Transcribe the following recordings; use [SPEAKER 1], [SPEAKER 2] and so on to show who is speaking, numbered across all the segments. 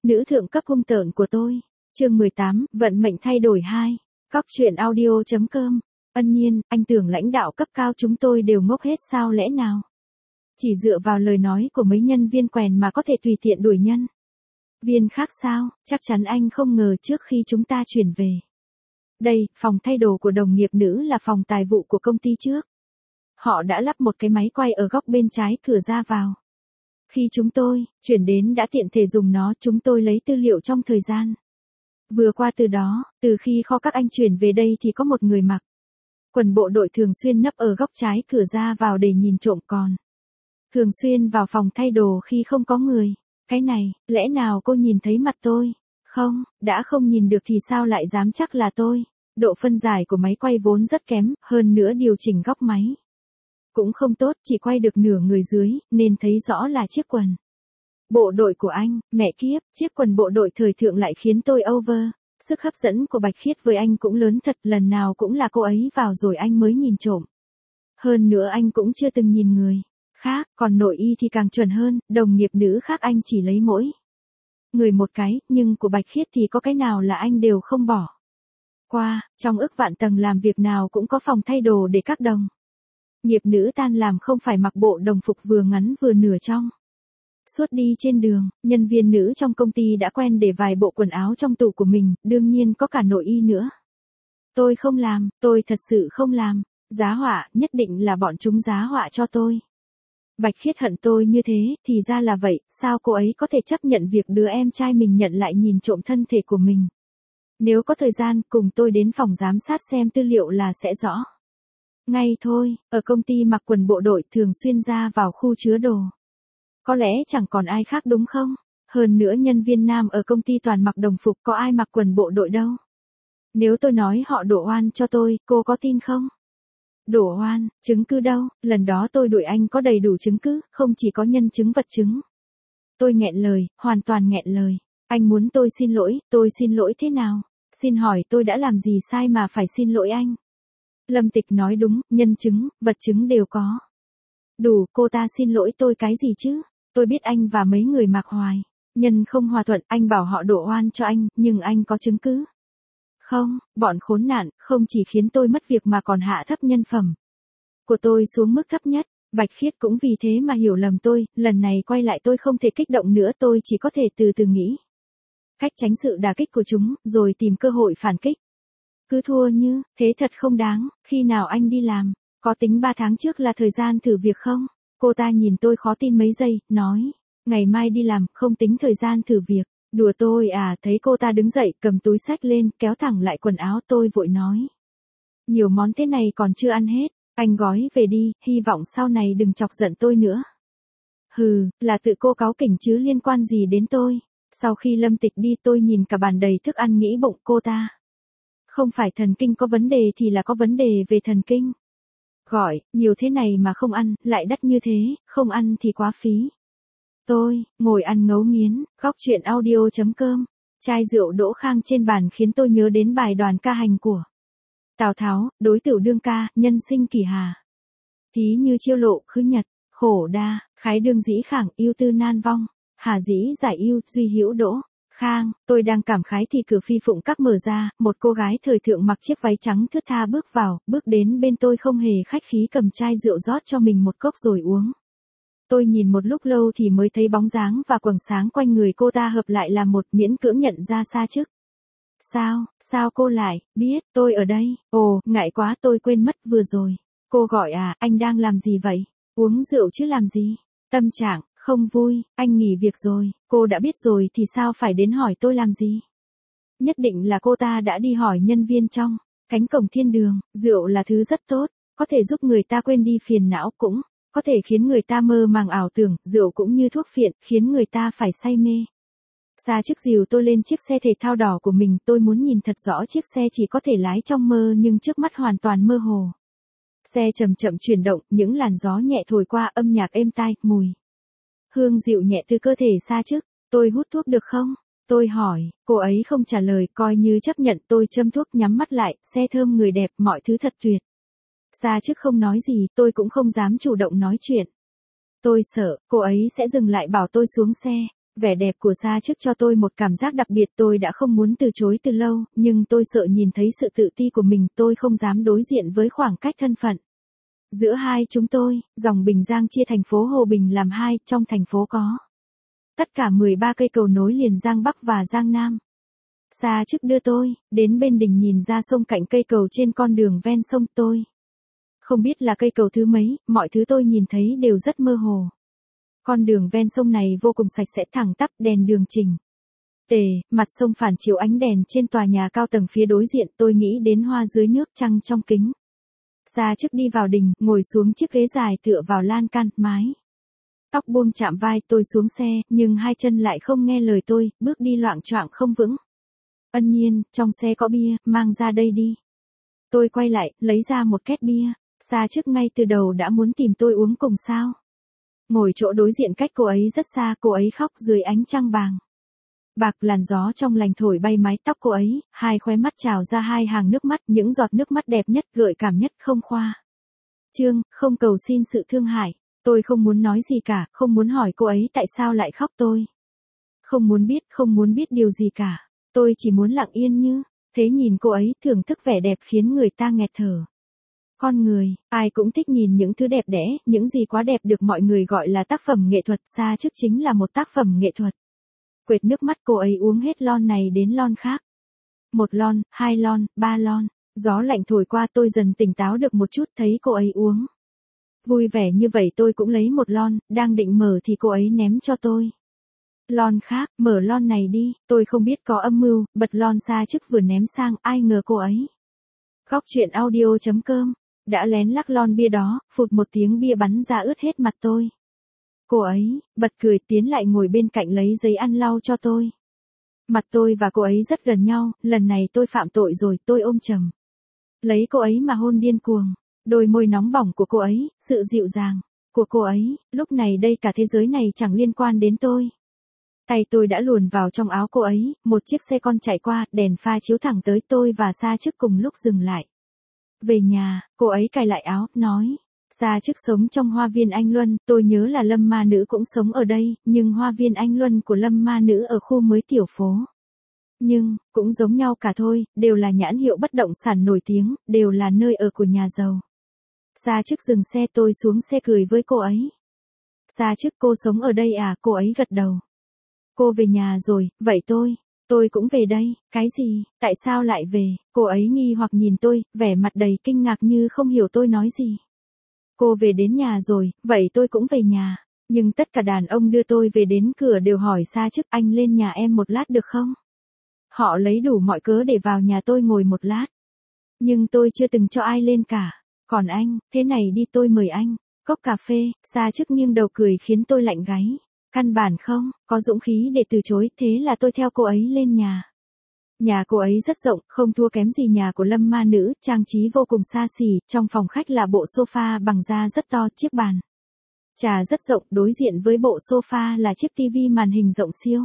[SPEAKER 1] Nữ thượng cấp hung tợn của tôi. Chương 18, vận mệnh thay đổi 2. Cóc truyện audio.com. Ân Nhiên, anh tưởng lãnh đạo cấp cao chúng tôi đều ngốc hết sao lẽ nào? Chỉ dựa vào lời nói của mấy nhân viên quèn mà có thể tùy tiện đuổi nhân viên khác sao? Chắc chắn anh không ngờ trước khi chúng ta chuyển về. Đây, phòng thay đồ của đồng nghiệp nữ là phòng tài vụ của công ty trước. Họ đã lắp một cái máy quay ở góc bên trái cửa ra vào. Khi chúng tôi chuyển đến đã tiện thể dùng nó, chúng tôi lấy tư liệu trong thời gian vừa qua từ đó. Từ khi kho các anh chuyển về đây thì có một người mặc quần bộ đội thường xuyên nấp ở góc trái cửa ra vào để nhìn trộm, còn thường xuyên vào phòng thay đồ khi không có người. Cái này, lẽ nào cô nhìn thấy mặt tôi? Không, đã không nhìn được thì sao lại dám chắc là tôi? Độ phân giải của máy quay vốn rất kém, hơn nữa điều chỉnh góc máy cũng không tốt, chỉ quay được nửa người dưới, nên thấy rõ là chiếc quần bộ đội của anh. Mẹ kiếp, chiếc quần bộ đội thời thượng lại khiến tôi over. Sức hấp dẫn của Bạch Khiết với anh cũng lớn thật, lần nào cũng là cô ấy vào rồi anh mới nhìn trộm. Hơn nữa anh cũng chưa từng nhìn người khác, còn nội y thì càng chuẩn hơn, đồng nghiệp nữ khác anh chỉ lấy mỗi người một cái, nhưng của Bạch Khiết thì có cái nào là anh đều không bỏ qua. Trong ức vạn tầng làm việc nào cũng có phòng thay đồ để các đồng nghiệp nữ tan làm không phải mặc bộ đồng phục vừa ngắn vừa nửa trong. Suốt đi trên đường, nhân viên nữ trong công ty đã quen để vài bộ quần áo trong tủ của mình, đương nhiên có cả nội y nữa. Tôi không làm, tôi thật sự không làm. Giá họa, nhất định là bọn chúng giá họa cho tôi. Bạch Khiết hận tôi như thế, thì ra là vậy, sao cô ấy có thể chấp nhận việc đứa em trai mình nhận lại nhìn trộm thân thể của mình? Nếu có thời gian, cùng tôi đến phòng giám sát xem tư liệu là sẽ rõ. Ngay thôi, ở công ty mặc quần bộ đội thường xuyên ra vào khu chứa đồ. Có lẽ chẳng còn ai khác đúng không? Hơn nữa nhân viên nam ở công ty toàn mặc đồng phục, có ai mặc quần bộ đội đâu. Nếu tôi nói họ đổ oan cho tôi, cô có tin không? Đổ oan, chứng cứ đâu? Lần đó tôi đuổi anh có đầy đủ chứng cứ, không chỉ có nhân chứng vật chứng. Tôi nghẹn lời, hoàn toàn nghẹn lời. Anh muốn tôi xin lỗi thế nào? Xin hỏi tôi đã làm gì sai mà phải xin lỗi anh? Lâm Tịch nói đúng, nhân chứng, vật chứng đều có. Đủ, cô ta xin lỗi tôi cái gì chứ? Tôi biết anh và mấy người Mạc Hoài nhân không hòa thuận, anh bảo họ đổ oan cho anh, nhưng anh có chứng cứ? Không, bọn khốn nạn, không chỉ khiến tôi mất việc mà còn hạ thấp nhân phẩm của tôi xuống mức thấp nhất. Bạch Khiết cũng vì thế mà hiểu lầm tôi, lần này quay lại tôi không thể kích động nữa, tôi chỉ có thể từ từ nghĩ cách tránh sự đả kích của chúng, rồi tìm cơ hội phản kích. Cứ thua như thế thật không đáng. Khi nào anh đi làm? Có tính 3 tháng trước là thời gian thử việc không? Cô ta nhìn tôi khó tin mấy giây, nói, ngày mai đi làm, không tính thời gian thử việc. Đùa tôi à? Thấy cô ta đứng dậy, cầm túi xách lên, kéo thẳng lại quần áo, tôi vội nói. Nhiều món thế này còn chưa ăn hết, anh gói về đi, hy vọng sau này đừng chọc giận tôi nữa. Hừ, là tự cô cáu kỉnh chứ liên quan gì đến tôi. Sau khi Lâm Tịch đi tôi nhìn cả bàn đầy thức ăn nghĩ bụng cô ta. Không phải thần kinh có vấn đề thì là có vấn đề về thần kinh. Gọi, nhiều thế này mà không ăn, lại đắt như thế, không ăn thì quá phí. Tôi, ngồi ăn ngấu nghiến, góc truyện audio.com. Chai rượu đỗ khang trên bàn khiến tôi nhớ đến bài đoàn ca hành của Tào Tháo, đối tửu đương ca, nhân sinh kỳ hà. Thí như chiêu lộ, khứ nhật, khổ đa, khái đương dĩ khảng, yêu tư nan vong, hà dĩ giải yêu, duy hữu đỗ. Khang, tôi đang cảm khái thì cửa phi phụng các mở ra, một cô gái thời thượng mặc chiếc váy trắng thướt tha bước vào, bước đến bên tôi không hề khách khí cầm chai rượu rót cho mình một cốc rồi uống. Tôi nhìn một lúc lâu thì mới thấy bóng dáng và quầng sáng quanh người cô ta hợp lại là một, miễn cưỡng nhận ra xa trước. Sao cô lại biết tôi ở đây? Ồ, ngại quá tôi quên mất vừa rồi. Cô gọi à, anh đang làm gì vậy? Uống rượu chứ làm gì? Tâm trạng không vui, anh nghỉ việc rồi. Cô đã biết rồi thì sao phải đến hỏi tôi làm gì? Nhất định là cô ta đã đi hỏi nhân viên trong cánh cổng thiên đường. Rượu là thứ rất tốt, có thể giúp người ta quên đi phiền não, cũng có thể khiến người ta mơ màng ảo tưởng. Rượu cũng như thuốc phiện, khiến người ta phải say mê. Xa trước dìu tôi lên chiếc xe thể thao đỏ của mình, tôi muốn nhìn thật rõ chiếc xe, chỉ có thể lái trong mơ nhưng trước mắt hoàn toàn mơ hồ. Xe chậm chậm chuyển động, những làn gió nhẹ thổi qua, âm nhạc êm tai, mùi hương dịu nhẹ từ cơ thể xa trước. Tôi hút thuốc được không? Tôi hỏi, cô ấy không trả lời, coi như chấp nhận. Tôi châm thuốc, nhắm mắt lại, xe thơm, người đẹp, mọi thứ thật tuyệt. Xa trước không nói gì, tôi cũng không dám chủ động nói chuyện. Tôi sợ cô ấy sẽ dừng lại bảo tôi xuống xe. Vẻ đẹp của Sa Chức cho tôi một cảm giác đặc biệt, tôi đã không muốn từ chối từ lâu, nhưng tôi sợ nhìn thấy sự tự ti của mình, tôi không dám đối diện với khoảng cách thân phận. Giữa hai chúng tôi, dòng Bình Giang chia thành phố Hồ Bình làm hai, trong thành phố có tất cả 13 cây cầu nối liền Giang Bắc và Giang Nam. Sa Chức đưa tôi đến bên đỉnh nhìn ra sông cạnh cây cầu trên con đường ven sông, tôi không biết là cây cầu thứ mấy, mọi thứ tôi nhìn thấy đều rất mơ hồ. Con đường ven sông này vô cùng sạch sẽ, thẳng tắp, đèn đường chỉnh tề, mặt sông phản chiếu ánh đèn trên tòa nhà cao tầng phía đối diện, tôi nghĩ đến hoa dưới nước, trăng trong kính. Sa Chức đi vào đình, ngồi xuống chiếc ghế dài tựa vào lan can, mái tóc buông chạm vai, tôi xuống xe, nhưng hai chân lại không nghe lời tôi, bước đi loạng choạng không vững. Ân Nhiên, trong xe có bia, mang ra đây đi. Tôi quay lại, lấy ra một két bia. Sa Chức ngay từ đầu đã muốn tìm tôi uống cùng sao. Ngồi chỗ đối diện cách cô ấy rất xa, cô ấy khóc dưới ánh trăng bàng bạc, làn gió trong lành thổi bay mái tóc cô ấy, hai khóe mắt trào ra hai hàng nước mắt, những giọt nước mắt đẹp nhất, gợi cảm nhất, không khoa trương, không cầu xin sự thương hại. Tôi không muốn nói gì cả, không muốn hỏi cô ấy tại sao lại khóc, tôi không muốn biết điều gì cả. Tôi chỉ muốn lặng yên như thế nhìn cô ấy, thưởng thức vẻ đẹp khiến người ta nghẹt thở. Con người, ai cũng thích nhìn những thứ đẹp đẽ, những gì quá đẹp được mọi người gọi là tác phẩm nghệ thuật, Sa Chức chính là một tác phẩm nghệ thuật. Quệt nước mắt, cô ấy uống hết lon này đến lon khác. Một lon, hai lon, ba lon. Gió lạnh thổi qua, tôi dần tỉnh táo được một chút, thấy cô ấy uống vui vẻ như vậy, tôi cũng lấy một lon, đang định mở thì cô ấy ném cho tôi lon khác. Mở lon này đi. Tôi không biết có âm mưu, bật lon Sa Chức vừa ném sang, ai ngờ cô ấy. Góc truyện audio.com đã lén lắc lon bia đó, phụt một tiếng bia bắn ra ướt hết mặt tôi. Cô ấy bật cười, tiến lại ngồi bên cạnh lấy giấy ăn lau cho tôi. Mặt tôi và cô ấy rất gần nhau, lần này tôi phạm tội rồi, tôi ôm chầm lấy cô ấy mà hôn điên cuồng. Đôi môi nóng bỏng của cô ấy, sự dịu dàng của cô ấy, lúc này đây cả thế giới này chẳng liên quan đến tôi. Tay tôi đã luồn vào trong áo cô ấy, một chiếc xe con chạy qua, đèn pha chiếu thẳng tới, tôi và Sa Chức cùng lúc dừng lại. Về nhà, cô ấy cài lại áo, nói. Sa Chức sống trong Hoa viên Anh Luân, tôi nhớ là Lâm Ma Nữ cũng sống ở đây, nhưng Hoa viên Anh Luân của Lâm Ma Nữ ở khu mới tiểu phố. Nhưng, cũng giống nhau cả thôi, đều là nhãn hiệu bất động sản nổi tiếng, đều là nơi ở của nhà giàu. Sa Chức dừng xe, tôi xuống xe cười với cô ấy. Sa Chức, cô sống ở đây à? Cô ấy gật đầu. Cô về nhà rồi, vậy tôi cũng về đây. Cái gì, tại sao lại về? Cô ấy nghi hoặc nhìn tôi, vẻ mặt đầy kinh ngạc như không hiểu tôi nói gì. Cô về đến nhà rồi, vậy tôi cũng về nhà. Nhưng tất cả đàn ông đưa tôi về đến cửa đều hỏi Sa Chức, anh lên nhà em một lát được không? Họ lấy đủ mọi cớ để vào nhà tôi ngồi một lát. Nhưng tôi chưa từng cho ai lên cả. Còn anh, thế này đi, tôi mời anh cốc cà phê. Sa Chức nghiêng đầu cười khiến tôi lạnh gáy. Căn bản không có dũng khí để từ chối, thế là tôi theo cô ấy lên nhà. Nhà cô ấy rất rộng, không thua kém gì nhà của Lâm Ma Nữ, trang trí vô cùng xa xỉ, trong phòng khách là bộ sofa bằng da rất to, chiếc bàn trà rất rộng, đối diện với bộ sofa là chiếc tivi màn hình rộng siêu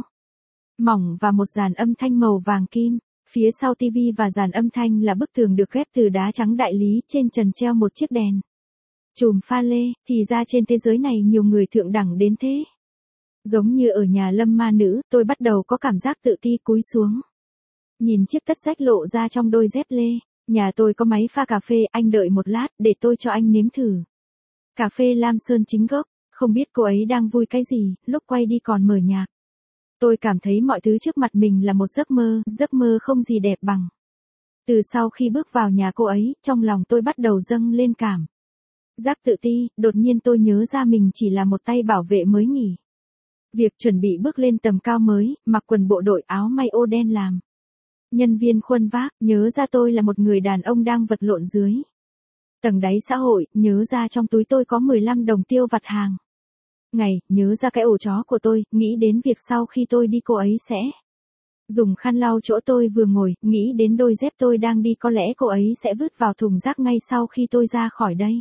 [SPEAKER 1] mỏng và một dàn âm thanh màu vàng kim. Phía sau tivi và dàn âm thanh là bức tường được ghép từ đá trắng đại lý, trên trần treo một chiếc đèn chùm pha lê, thì ra trên thế giới này nhiều người thượng đẳng đến thế. Giống như ở nhà Lâm Ma Nữ, tôi bắt đầu có cảm giác tự ti, cúi xuống nhìn chiếc tất rách lộ ra trong đôi dép lê. Nhà tôi có máy pha cà phê, anh đợi một lát, để tôi cho anh nếm thử. Cà phê Lam Sơn chính gốc, không biết cô ấy đang vui cái gì, lúc quay đi còn mở nhạc. Tôi cảm thấy mọi thứ trước mặt mình là một giấc mơ không gì đẹp bằng. Từ sau khi bước vào nhà cô ấy, trong lòng tôi bắt đầu dâng lên cảm giác tự ti, đột nhiên tôi nhớ ra mình chỉ là một tay bảo vệ mới nghỉ việc, chuẩn bị bước lên tầm cao mới, mặc quần bộ đội, áo may ô đen làm nhân viên khuân vác, nhớ ra tôi là một người đàn ông đang vật lộn dưới tầng đáy xã hội, nhớ ra trong túi tôi có 15 đồng tiêu vặt hàng ngày, nhớ ra cái ổ chó của tôi, nghĩ đến việc sau khi tôi đi cô ấy sẽ dùng khăn lau chỗ tôi vừa ngồi, nghĩ đến đôi dép tôi đang đi, có lẽ cô ấy sẽ vứt vào thùng rác ngay sau khi tôi ra khỏi đây.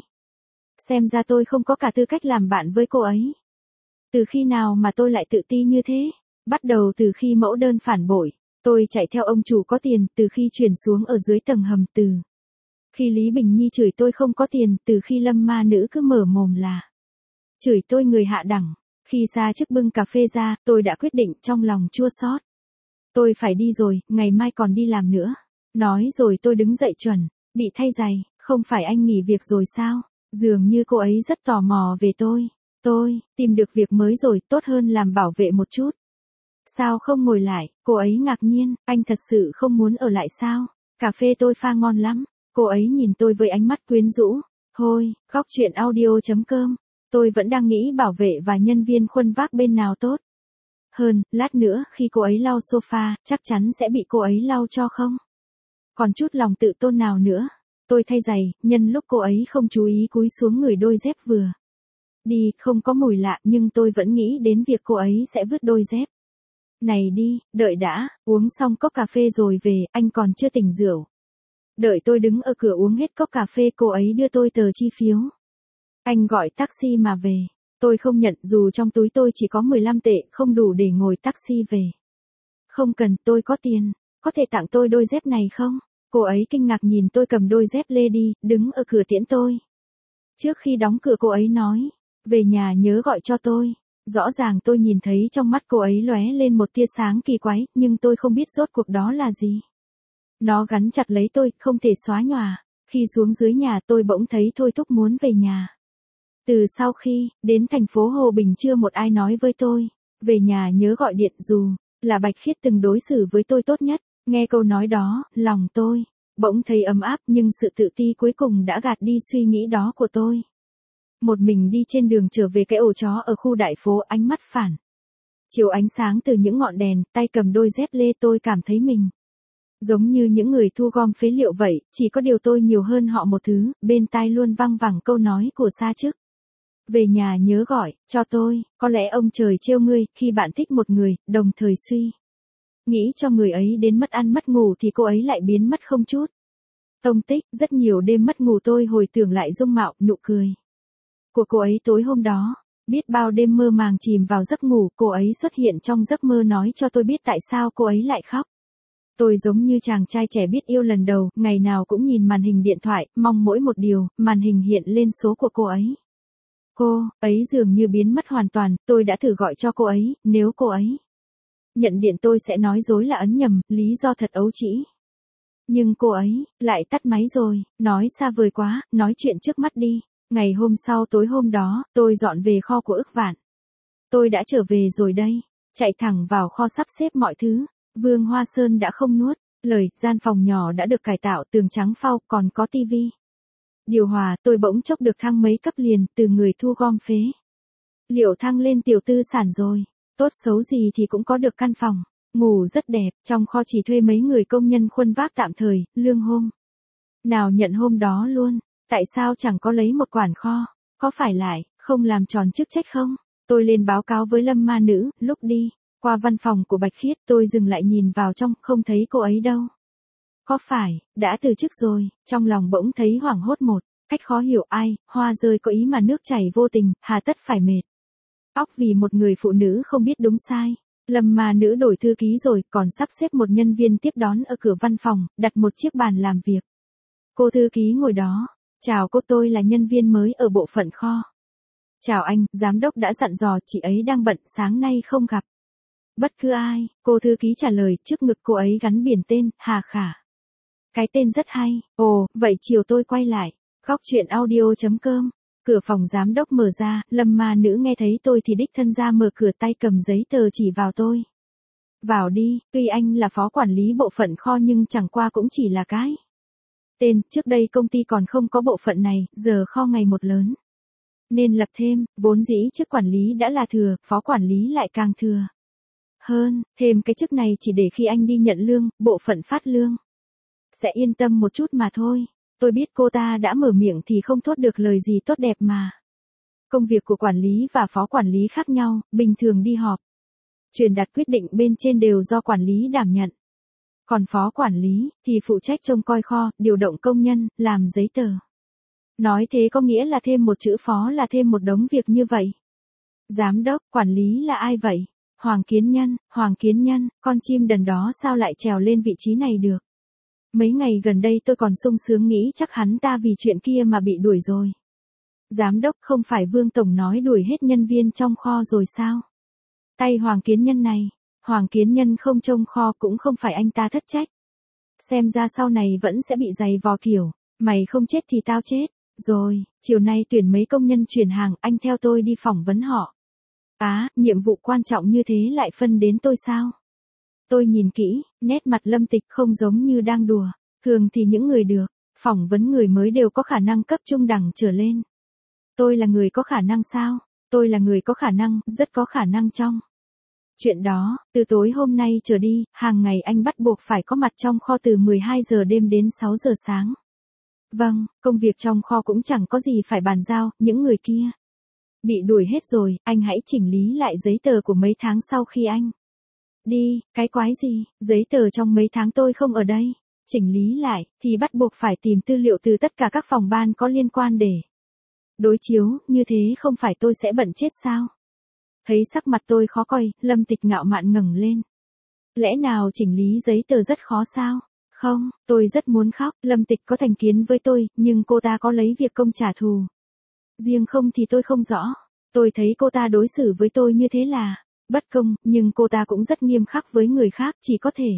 [SPEAKER 1] Xem ra tôi không có cả tư cách làm bạn với cô ấy. Từ khi nào mà tôi lại tự ti như thế? Bắt đầu từ khi mẫu đơn phản bội, tôi chạy theo ông chủ có tiền, từ khi chuyển xuống ở dưới tầng hầm, từ khi Lý Bình Nhi chửi tôi không có tiền, từ khi Lâm Ma Nữ cứ mở mồm là chửi tôi người hạ đẳng. Khi ra chức bưng cà phê ra, tôi đã quyết định trong lòng chua xót. Tôi phải đi rồi, ngày mai còn đi làm nữa. Nói rồi tôi đứng dậy chuẩn, bị thay giày, không phải anh nghỉ việc rồi sao? Dường như cô ấy rất tò mò về tôi. Tôi, tìm được việc mới rồi, tốt hơn làm bảo vệ một chút. Sao không ngồi lại? Cô ấy ngạc nhiên, anh thật sự không muốn ở lại sao? Cà phê tôi pha ngon lắm. Cô ấy nhìn tôi với ánh mắt quyến rũ. Thôi, góc chuyện audio.com. Tôi vẫn đang nghĩ bảo vệ và nhân viên khuân vác bên nào tốt hơn, lát nữa khi cô ấy lau sofa, chắc chắn sẽ bị cô ấy lau cho không? Còn chút lòng tự tôn nào nữa. Tôi thay giày, nhân lúc cô ấy không chú ý cúi xuống ngửi đôi dép vừa đi, không có mùi lạ nhưng tôi vẫn nghĩ đến việc cô ấy sẽ vứt đôi dép. Này đi, đợi đã, uống xong cốc cà phê rồi về, anh còn chưa tỉnh rượu. Đợi tôi đứng ở cửa uống hết cốc cà phê, cô ấy đưa tôi tờ chi phiếu. Anh gọi taxi mà về. Tôi không nhận dù trong túi tôi chỉ có 15 tệ, không đủ để ngồi taxi về. Không cần, tôi có tiền. Có thể tặng tôi đôi dép này không? Cô ấy kinh ngạc nhìn tôi cầm đôi dép lê đi, đứng ở cửa tiễn tôi. Trước khi đóng cửa cô ấy nói, về nhà nhớ gọi cho tôi. Rõ ràng tôi nhìn thấy trong mắt cô ấy lóe lên một tia sáng kỳ quái, nhưng tôi không biết rốt cuộc đó là gì. Nó gắn chặt lấy tôi, không thể xóa nhòa. Khi xuống dưới nhà tôi bỗng thấy thôi thúc muốn về nhà. Từ sau khi đến thành phố Hồ Bình chưa một ai nói với tôi, về nhà nhớ gọi điện, dù là Bạch Khiết từng đối xử với tôi tốt nhất. Nghe câu nói đó, lòng tôi bỗng thấy ấm áp, nhưng sự tự ti cuối cùng đã gạt đi suy nghĩ đó của tôi. Một mình đi trên đường trở về cái ổ chó ở khu Đại Phố, ánh mắt phản chiếu ánh sáng từ những ngọn đèn, tay cầm đôi dép lê, tôi cảm thấy mình giống như những người thu gom phế liệu vậy, chỉ có điều tôi nhiều hơn họ một thứ, bên tai luôn văng vẳng câu nói của Sa Trức. Về nhà nhớ gọi cho tôi, có lẽ ông trời trêu ngươi, khi bạn thích một người, đồng thời suy nghĩ cho người ấy đến mất ăn mất ngủ thì cô ấy lại biến mất không chút tông tích. Rất nhiều đêm mất ngủ tôi hồi tưởng lại dung mạo, nụ cười của cô ấy tối hôm đó. Biết bao đêm mơ màng chìm vào giấc ngủ, cô ấy xuất hiện trong giấc mơ nói cho tôi biết tại sao cô ấy lại khóc. Tôi giống như chàng trai trẻ biết yêu lần đầu, ngày nào cũng nhìn màn hình điện thoại, mong mỗi một điều, màn hình hiện lên số của cô ấy. Cô ấy dường như biến mất hoàn toàn, tôi đã thử gọi cho cô ấy, nếu cô ấy nhận điện tôi sẽ nói dối là ấn nhầm, lý do thật ấu trĩ. Nhưng cô ấy lại tắt máy rồi, nói xa vời quá, nói chuyện trước mắt đi. Ngày hôm sau tối hôm đó, tôi dọn về kho của Ức Vạn. Tôi đã trở về rồi đây, chạy thẳng vào kho sắp xếp mọi thứ. Vương Hoa Sơn đã không nuốt lời, gian phòng nhỏ đã được cải tạo, tường trắng phau, còn có tivi, điều hòa. Tôi bỗng chốc được thăng mấy cấp liền, từ người thu gom phế liệu thăng lên tiểu tư sản rồi. Tốt xấu gì thì cũng có được căn phòng ngủ rất đẹp. Trong kho chỉ thuê mấy người công nhân khuân vác tạm thời, lương hôm nào nhận hôm đó luôn. Tại sao chẳng có lấy một quản kho? Có phải lại không làm tròn chức trách không? Tôi lên báo cáo với Lâm Ma Nữ. Lúc đi qua văn phòng của Bạch Khiết, tôi dừng lại nhìn vào trong, không thấy cô ấy đâu. Có phải đã từ chức rồi? Trong lòng bỗng thấy hoảng hốt một cách khó hiểu. Ai, hoa rơi có ý mà nước chảy vô tình, hà tất phải mệt óc vì một người phụ nữ không biết đúng sai. Lâm Ma Nữ đổi thư ký rồi, còn sắp xếp một nhân viên tiếp đón ở cửa văn phòng, đặt một chiếc bàn làm việc. Cô thư ký ngồi đó. Chào cô, tôi là nhân viên mới ở bộ phận kho. Chào anh, giám đốc đã dặn dò chị ấy đang bận, sáng nay không gặp bất cứ ai. Cô thư ký trả lời, trước ngực cô ấy gắn biển tên, Hà Khả. Cái tên rất hay. Ồ, vậy chiều tôi quay lại. Góc chuyện audio.com. Cửa phòng giám đốc mở ra, Lâm Ma Nữ nghe thấy tôi thì đích thân ra mở cửa, tay cầm giấy tờ chỉ vào tôi. Vào đi, tuy anh là phó quản lý bộ phận kho nhưng chẳng qua cũng chỉ là cái tên, trước đây công ty còn không có bộ phận này, giờ kho ngày một lớn nên lập thêm, vốn dĩ chức quản lý đã là thừa, phó quản lý lại càng thừa hơn, thêm cái chức này chỉ để khi anh đi nhận lương, bộ phận phát lương sẽ yên tâm một chút mà thôi. Tôi biết cô ta đã mở miệng thì không thốt được lời gì tốt đẹp mà. Công việc của quản lý và phó quản lý khác nhau, bình thường đi họp, truyền đạt quyết định bên trên đều do quản lý đảm nhận. Còn phó quản lý thì phụ trách trông coi kho, điều động công nhân, làm giấy tờ. Nói thế có nghĩa là thêm một chữ phó là thêm một đống việc như vậy. Giám đốc, quản lý là ai vậy? Hoàng Kiến Nhân, con chim đần đó sao lại trèo lên vị trí này được? Mấy ngày gần đây tôi còn sung sướng nghĩ chắc hắn ta vì chuyện kia mà bị đuổi rồi. Giám đốc không phải Vương Tổng nói đuổi hết nhân viên trong kho rồi sao? Tay Hoàng Kiến Nhân này, Hoàng Kiến Nhân không trông kho cũng không phải anh ta thất trách. Xem ra sau này vẫn sẽ bị giày vò kiểu, mày không chết thì tao chết. Rồi, chiều nay tuyển mấy công nhân chuyển hàng, anh theo tôi đi phỏng vấn họ. Nhiệm vụ quan trọng như thế lại phân đến tôi sao? Tôi nhìn kỹ, nét mặt Lâm Tịch không giống như đang đùa. Thường thì những người được phỏng vấn người mới đều có khả năng cấp trung đẳng trở lên. Tôi là người có khả năng sao? Tôi là người có khả năng, rất có khả năng trong chuyện đó. Từ tối hôm nay trở đi, hàng ngày anh bắt buộc phải có mặt trong kho từ 12 giờ đêm đến 6 giờ sáng. Vâng, công việc trong kho cũng chẳng có gì phải bàn giao, những người kia bị đuổi hết rồi, anh hãy chỉnh lý lại giấy tờ của mấy tháng sau khi anh đi. Cái quái gì, giấy tờ trong mấy tháng tôi không ở đây. Chỉnh lý lại, thì bắt buộc phải tìm tư liệu từ tất cả các phòng ban có liên quan để đối chiếu, như thế không phải tôi sẽ bận chết sao? Thấy sắc mặt tôi khó coi, Lâm Tịch ngạo mạn ngẩng lên. Lẽ nào chỉnh lý giấy tờ rất khó sao? Không, tôi rất muốn khóc, Lâm Tịch có thành kiến với tôi, nhưng cô ta có lấy việc công trả thù riêng không thì tôi không rõ. Tôi thấy cô ta đối xử với tôi như thế là bất công, nhưng cô ta cũng rất nghiêm khắc với người khác, chỉ có thể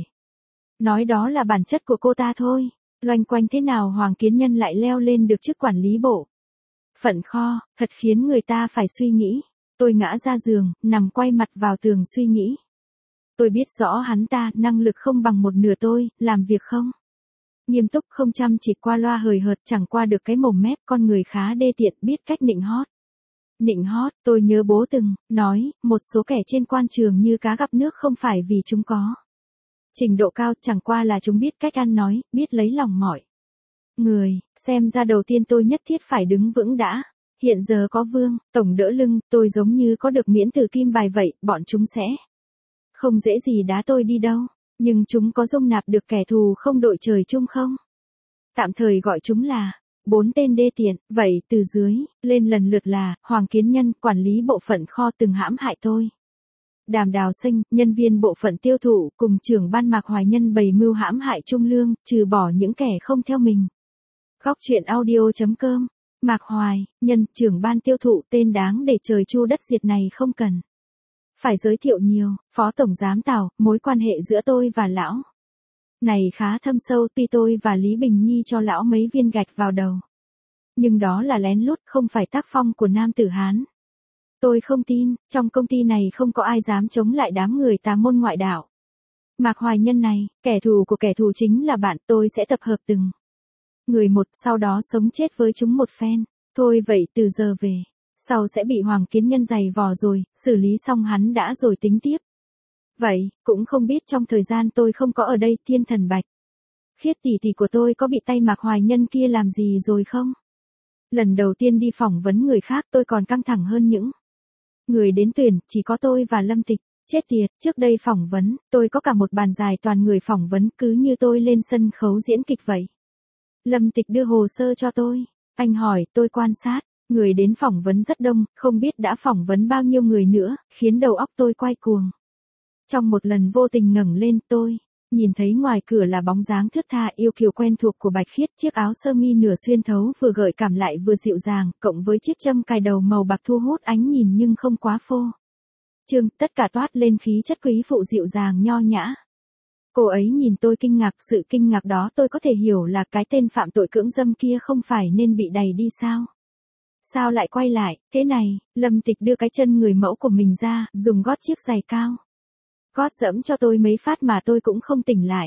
[SPEAKER 1] nói đó là bản chất của cô ta thôi. Loanh quanh thế nào Hoàng Kiến Nhân lại leo lên được chức quản lý bộ phận kho, thật khiến người ta phải suy nghĩ. Tôi ngã ra giường, nằm quay mặt vào tường suy nghĩ. Tôi biết rõ hắn ta, năng lực không bằng một nửa tôi, làm việc không nghiêm túc, không chăm chỉ, qua loa hời hợt, chẳng qua được cái mồm mép, con người khá đê tiện, biết cách nịnh hót. Nịnh hót, tôi nhớ bố từng nói, một số kẻ trên quan trường như cá gặp nước không phải vì chúng có trình độ cao, chẳng qua là chúng biết cách ăn nói, biết lấy lòng mọi người. Xem ra đầu tiên tôi nhất thiết phải đứng vững đã. Hiện giờ có Vương Tổng đỡ lưng, tôi giống như có được miễn tử kim bài vậy, bọn chúng sẽ không dễ gì đá tôi đi đâu. Nhưng chúng có dung nạp được kẻ thù không đội trời chung không? Tạm thời gọi chúng là 4 tên đê tiện. Vậy từ dưới lên lần lượt là Hoàng Kiến Nhân, quản lý bộ phận kho từng hãm hại tôi. Đàm Đào Sinh, nhân viên bộ phận tiêu thụ, cùng trưởng ban Mạc Hoài Nhân bày mưu hãm hại Trung Lương, trừ bỏ những kẻ không theo mình. Góc truyện audio.com. Mạc Hoài Nhân, trưởng ban tiêu thụ, tên đáng để trời chu đất diệt này không cần phải giới thiệu nhiều. Phó tổng giám Tào, mối quan hệ giữa tôi và lão này khá thâm sâu, tuy tôi và Lý Bình Nhi cho lão mấy viên gạch vào đầu, nhưng đó là lén lút, không phải tác phong của nam tử Hán. Tôi không tin, trong công ty này không có ai dám chống lại đám người tà môn ngoại đạo. Mạc Hoài Nhân này, kẻ thù của kẻ thù chính là bạn, tôi sẽ tập hợp từng người một, sau đó sống chết với chúng một phen. Thôi vậy từ giờ về sau sẽ bị Hoàng Kiến Nhân giày vò rồi, xử lý xong hắn đã rồi tính tiếp. Vậy, cũng không biết trong thời gian tôi không có ở đây, Thiên Thần Bạch Khiết tỷ tỷ của tôi có bị tay Mạc Hoài Nhân kia làm gì rồi không? Lần đầu tiên đi phỏng vấn người khác tôi còn căng thẳng hơn những người đến tuyển, chỉ có tôi và Lâm Tịch. Chết tiệt, trước đây phỏng vấn, tôi có cả một bàn dài toàn người phỏng vấn, cứ như tôi lên sân khấu diễn kịch vậy. Lâm Tịch đưa hồ sơ cho tôi. Anh hỏi, tôi quan sát. Người đến phỏng vấn rất đông, không biết đã phỏng vấn bao nhiêu người nữa, khiến đầu óc tôi quay cuồng. Trong một lần vô tình ngẩng lên, tôi nhìn thấy ngoài cửa là bóng dáng thướt tha yêu kiều quen thuộc của Bạch Khiết, chiếc áo sơ mi nửa xuyên thấu vừa gợi cảm lại vừa dịu dàng, cộng với chiếc châm cài đầu màu bạc thu hút ánh nhìn nhưng không quá phô trương, tất cả toát lên khí chất quý phụ dịu dàng nho nhã. Cô ấy nhìn tôi kinh ngạc, sự kinh ngạc đó tôi có thể hiểu là cái tên phạm tội cưỡng dâm kia không phải nên bị đày đi sao? Sao lại quay lại, thế này? Lâm Tịch đưa cái chân người mẫu của mình ra, dùng gót chiếc giày cao gót dẫm cho tôi mấy phát mà tôi cũng không tỉnh lại.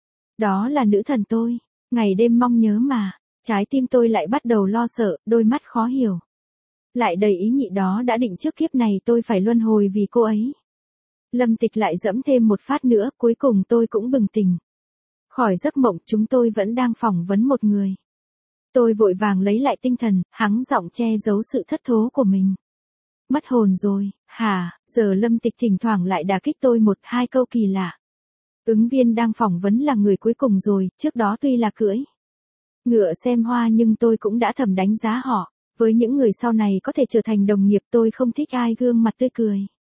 [SPEAKER 1] Đó là nữ thần tôi, ngày đêm mong nhớ mà. Trái tim tôi lại bắt đầu lo sợ, đôi mắt khó hiểu lại đầy ý nhị, đó đã định trước kiếp này tôi phải luân hồi vì cô ấy. Lâm Tịch lại dẫm thêm một phát nữa, cuối cùng tôi cũng bừng tỉnh khỏi giấc mộng. Chúng tôi vẫn đang phỏng vấn một người. Tôi vội vàng lấy lại tinh thần, hắng giọng che giấu sự thất thố của mình. Mất hồn rồi, hả? Giờ Lâm Tịch thỉnh thoảng lại đả kích tôi một hai câu kỳ lạ. Ứng viên đang phỏng vấn là người cuối cùng rồi, trước đó tuy là cưỡi ngựa xem hoa nhưng tôi cũng đã thầm đánh giá họ. Với những người sau này có thể trở thành đồng nghiệp, tôi không thích ai gương mặt tươi cười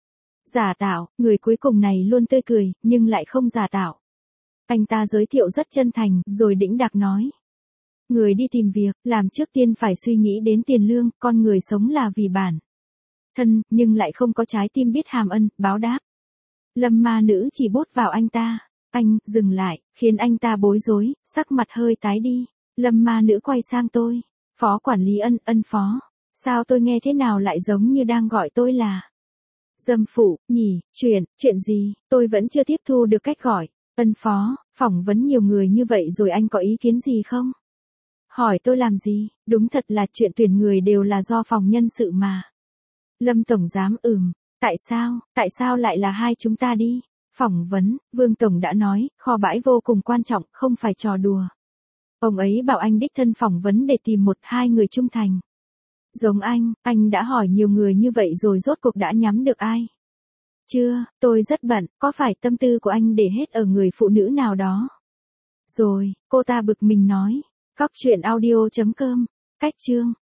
[SPEAKER 1] giả tạo. Người cuối cùng này luôn tươi cười, nhưng lại không giả tạo. Anh ta giới thiệu rất chân thành, rồi đĩnh đạc nói. Người đi tìm việc, làm trước tiên phải suy nghĩ đến tiền lương, con người sống là vì bản thân, nhưng lại không có trái tim biết hàm ân, báo đáp. Lâm ma nữ chỉ bốt vào anh ta. Anh, dừng lại, khiến anh ta bối rối, sắc mặt hơi tái đi. Lâm ma nữ quay sang tôi. Phó quản lý Ân phó. Sao tôi nghe thế nào lại giống như đang gọi tôi là dâm phụ, nhỉ, chuyện gì, tôi vẫn chưa tiếp thu được cách gọi. Ân phó, phỏng vấn nhiều người như vậy rồi anh có ý kiến gì không? Hỏi tôi làm gì, đúng thật là chuyện tuyển người đều là do phòng nhân sự mà. Lâm tổng giám tại sao lại là hai chúng ta đi? Phỏng vấn, Vương Tổng đã nói, kho bãi vô cùng quan trọng, không phải trò đùa. Ông ấy bảo anh đích thân phỏng vấn để tìm 1-2 người trung thành. Giống anh đã hỏi nhiều người như vậy rồi rốt cuộc đã nhắm được ai? Chưa, tôi rất bận, có phải tâm tư của anh để hết ở người phụ nữ nào đó? Rồi, cô ta bực mình nói. Cóc truyện audio.com, cách chương.